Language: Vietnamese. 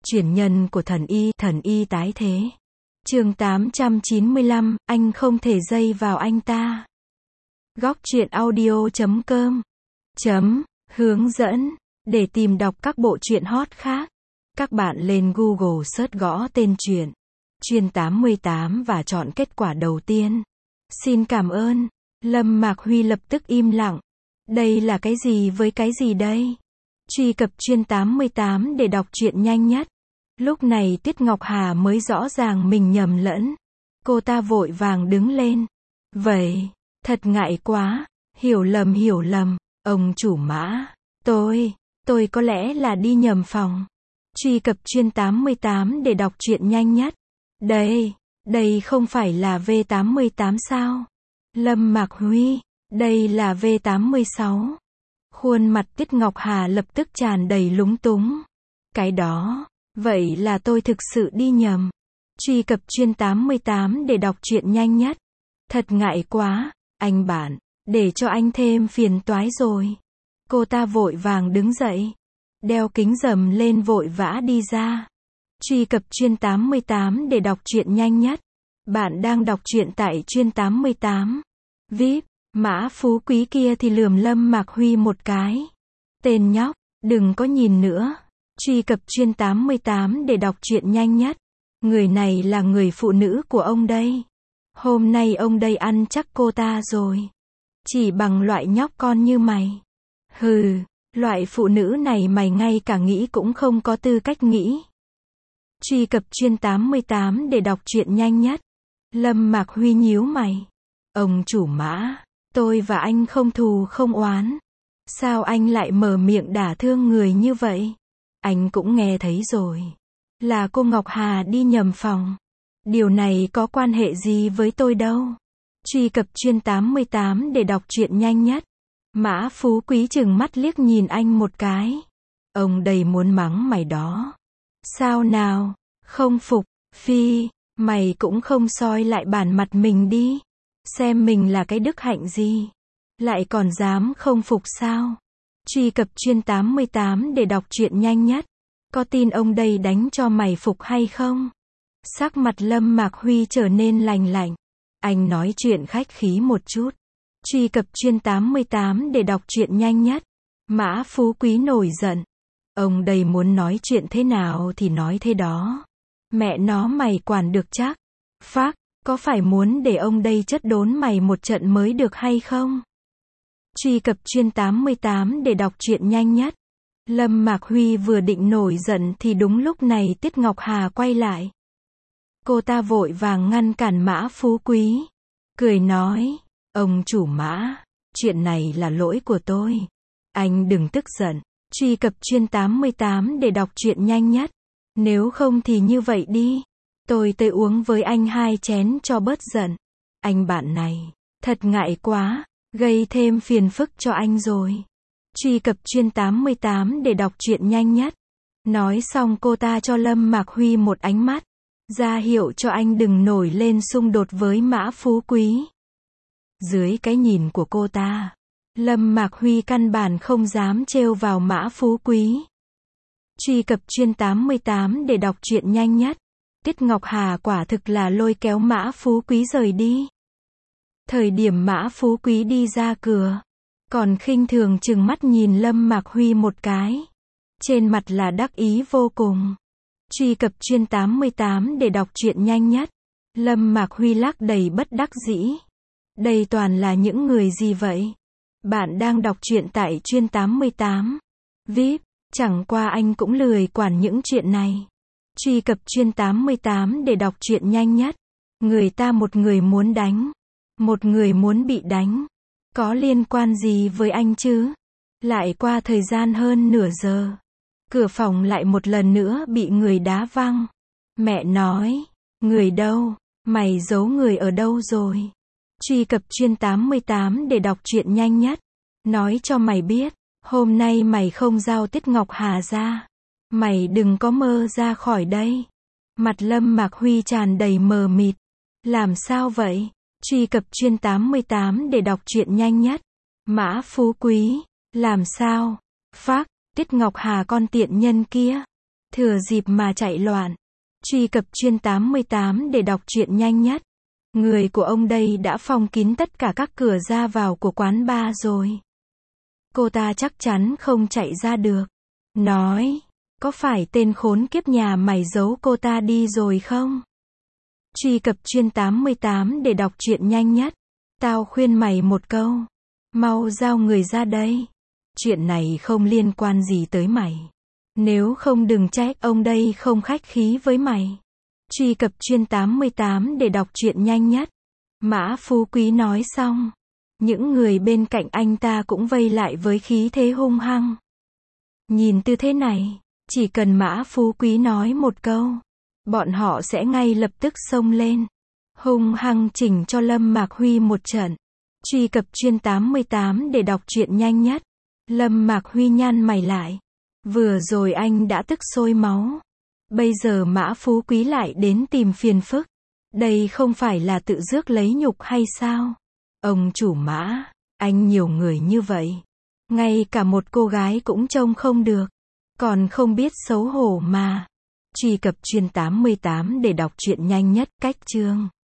Chuyển nhân của thần y tái thế. Chương 895, anh không thể dây vào anh ta. Góc truyện audio.com Hướng dẫn. Để tìm đọc các bộ truyện hot khác, các bạn lên Google search gõ tên truyện Chuyên 88 và chọn kết quả đầu tiên. Xin cảm ơn. Lâm Mạc Huy lập tức im lặng. Đây là cái gì với cái gì đây? Truy cập Chuyên 88 để đọc truyện nhanh nhất. Lúc này Tiết Ngọc Hà mới rõ ràng mình nhầm lẫn. Cô ta vội vàng đứng lên. Vậy, thật ngại quá. Hiểu lầm, ông chủ Mã. Tôi có lẽ là đi nhầm phòng. Truy cập Chuyên 88 để đọc truyện nhanh nhất. Đây không phải là V88 sao? Lâm Mạc Huy, đây là V86. Khuôn mặt Tiết Ngọc Hà lập tức tràn đầy lúng túng. Cái đó, vậy là tôi thực sự đi nhầm. Truy cập Chuyên 88 để đọc truyện nhanh nhất. Thật ngại quá, anh bạn, để cho anh thêm phiền toái rồi. Cô ta vội vàng đứng dậy, đeo kính rầm lên vội vã đi ra. Truy cập Chuyên 88 để đọc truyện nhanh nhất. Bạn đang đọc truyện tại Chuyên 88. VIP, Mã Phú Quý kia thì lườm Lâm Mạc Huy một cái. Tên nhóc, đừng có nhìn nữa. Truy cập Chuyên 88 để đọc truyện nhanh nhất. Người này là người phụ nữ của ông đây. Hôm nay ông đây ăn chắc cô ta rồi. Chỉ bằng loại nhóc con như mày. Hừ, loại phụ nữ này mày ngay cả nghĩ cũng không có tư cách nghĩ. Truy cập Chuyên 88 để đọc truyện nhanh nhất. Lâm Mạc Huy nhíu mày. Ông chủ Mã, tôi và anh không thù không oán. Sao anh lại mở miệng đả thương người như vậy? Anh cũng nghe thấy rồi. Là cô Ngọc Hà đi nhầm phòng. Điều này có quan hệ gì với tôi đâu. Truy cập Chuyên 88 để đọc truyện nhanh nhất. Mã Phú Quý trừng mắt liếc nhìn anh một cái. Ông đây muốn mắng mày đó. Sao nào, không phục, phi, mày cũng không soi lại bản mặt mình đi. Xem mình là cái đức hạnh gì. Lại còn dám không phục sao? Truy cập Chuyên 88 để đọc truyện nhanh nhất. Có tin ông đây đánh cho mày phục hay không? Sắc mặt Lâm Mạc Huy trở nên lành lạnh. Anh nói chuyện khách khí một chút. Truy cập Chuyên 88 để đọc truyện nhanh nhất. Mã Phú Quý nổi giận. Ông đây muốn nói chuyện thế nào thì nói thế đó. Mẹ nó mày quản được chắc. Phác, có phải muốn để ông đây chất đốn mày một trận mới được hay không? Truy cập Chuyên 88 để đọc truyện nhanh nhất. Lâm Mạc Huy vừa định nổi giận thì đúng lúc này Tiết Ngọc Hà quay lại. Cô ta vội vàng ngăn cản Mã Phú Quý. Cười nói, ông chủ Mã, chuyện này là lỗi của tôi. Anh đừng tức giận. Truy cập Chuyên 88 để đọc truyện nhanh nhất. Nếu không thì như vậy đi. Tôi tới uống với anh 2 chén cho bớt giận. Anh bạn này, thật ngại quá, gây thêm phiền phức cho anh rồi. Truy cập Chuyên 88 để đọc truyện nhanh nhất. Nói xong cô ta cho Lâm Mạc Huy một ánh mắt. Ra hiệu cho anh đừng nổi lên xung đột với Mã Phú Quý. Dưới cái nhìn của cô ta, Lâm Mạc Huy căn bản không dám trêu vào Mã Phú Quý. Truy cập Chuyên 88 để đọc truyện nhanh nhất. Tiết Ngọc Hà quả thực là lôi kéo Mã Phú Quý rời đi. Thời điểm Mã Phú Quý đi ra cửa, còn khinh thường trừng mắt nhìn Lâm Mạc Huy một cái. Trên mặt là đắc ý vô cùng. Truy cập Chuyên 88 để đọc truyện nhanh nhất. Lâm Mạc Huy lắc đầy bất đắc dĩ. Đây toàn là những người gì vậy? Bạn đang đọc truyện tại Chuyên 88. VIP, chẳng qua anh cũng lười quản những chuyện này. Truy cập Chuyên 88 để đọc truyện nhanh nhất. Người ta một người muốn đánh, một người muốn bị đánh. Có liên quan gì với anh chứ? Lại qua thời gian hơn nửa giờ. Cửa phòng lại một lần nữa bị người đá văng. Mẹ nói, người đâu? Mày giấu người ở đâu rồi? Truy cập Chuyên 88 để đọc truyện nhanh nhất. Nói cho mày biết, hôm nay mày không giao Tiết Ngọc Hà ra. Mày đừng có mơ ra khỏi đây. Mặt Lâm Mạc Huy tràn đầy mờ mịt. Làm sao vậy? Truy cập Chuyên 88 để đọc truyện nhanh nhất. Mã Phú Quý, làm sao? Phác, Tiết Ngọc Hà con tiện nhân kia. Thừa dịp mà chạy loạn. Truy cập chuyên 88 để đọc truyện nhanh nhất. Người của ông đây đã phong kín tất cả các cửa ra vào của quán bar rồi. Cô ta chắc chắn không chạy ra được. Nói, có phải tên khốn kiếp nhà mày giấu cô ta đi rồi không? Truy cập chuyên 88 để đọc truyện nhanh nhất. Tao khuyên mày một câu. Mau giao người ra đây. Chuyện này không liên quan gì tới mày. Nếu không đừng trách ông đây không khách khí với mày. Truy cập chuyên 88 để đọc truyện nhanh nhất. Mã Phú Quý nói xong. Những người bên cạnh anh ta cũng vây lại với khí thế hung hăng. Nhìn tư thế này, chỉ cần Mã Phú Quý nói một câu, bọn họ sẽ ngay lập tức xông lên. Hung hăng chỉnh cho Lâm Mạc Huy một trận. Truy cập chuyên 88 để đọc truyện nhanh nhất. Lâm Mạc Huy nhăn mày lại. Vừa rồi anh đã tức sôi máu. Bây giờ Mã Phú Quý lại đến tìm phiền phức. Đây không phải là tự rước lấy nhục hay sao? Ông chủ Mã, anh nhiều người như vậy. Ngay cả một cô gái cũng trông không được. Còn không biết xấu hổ mà. Truy cập chuyên 88 để đọc truyện nhanh nhất. Cách chương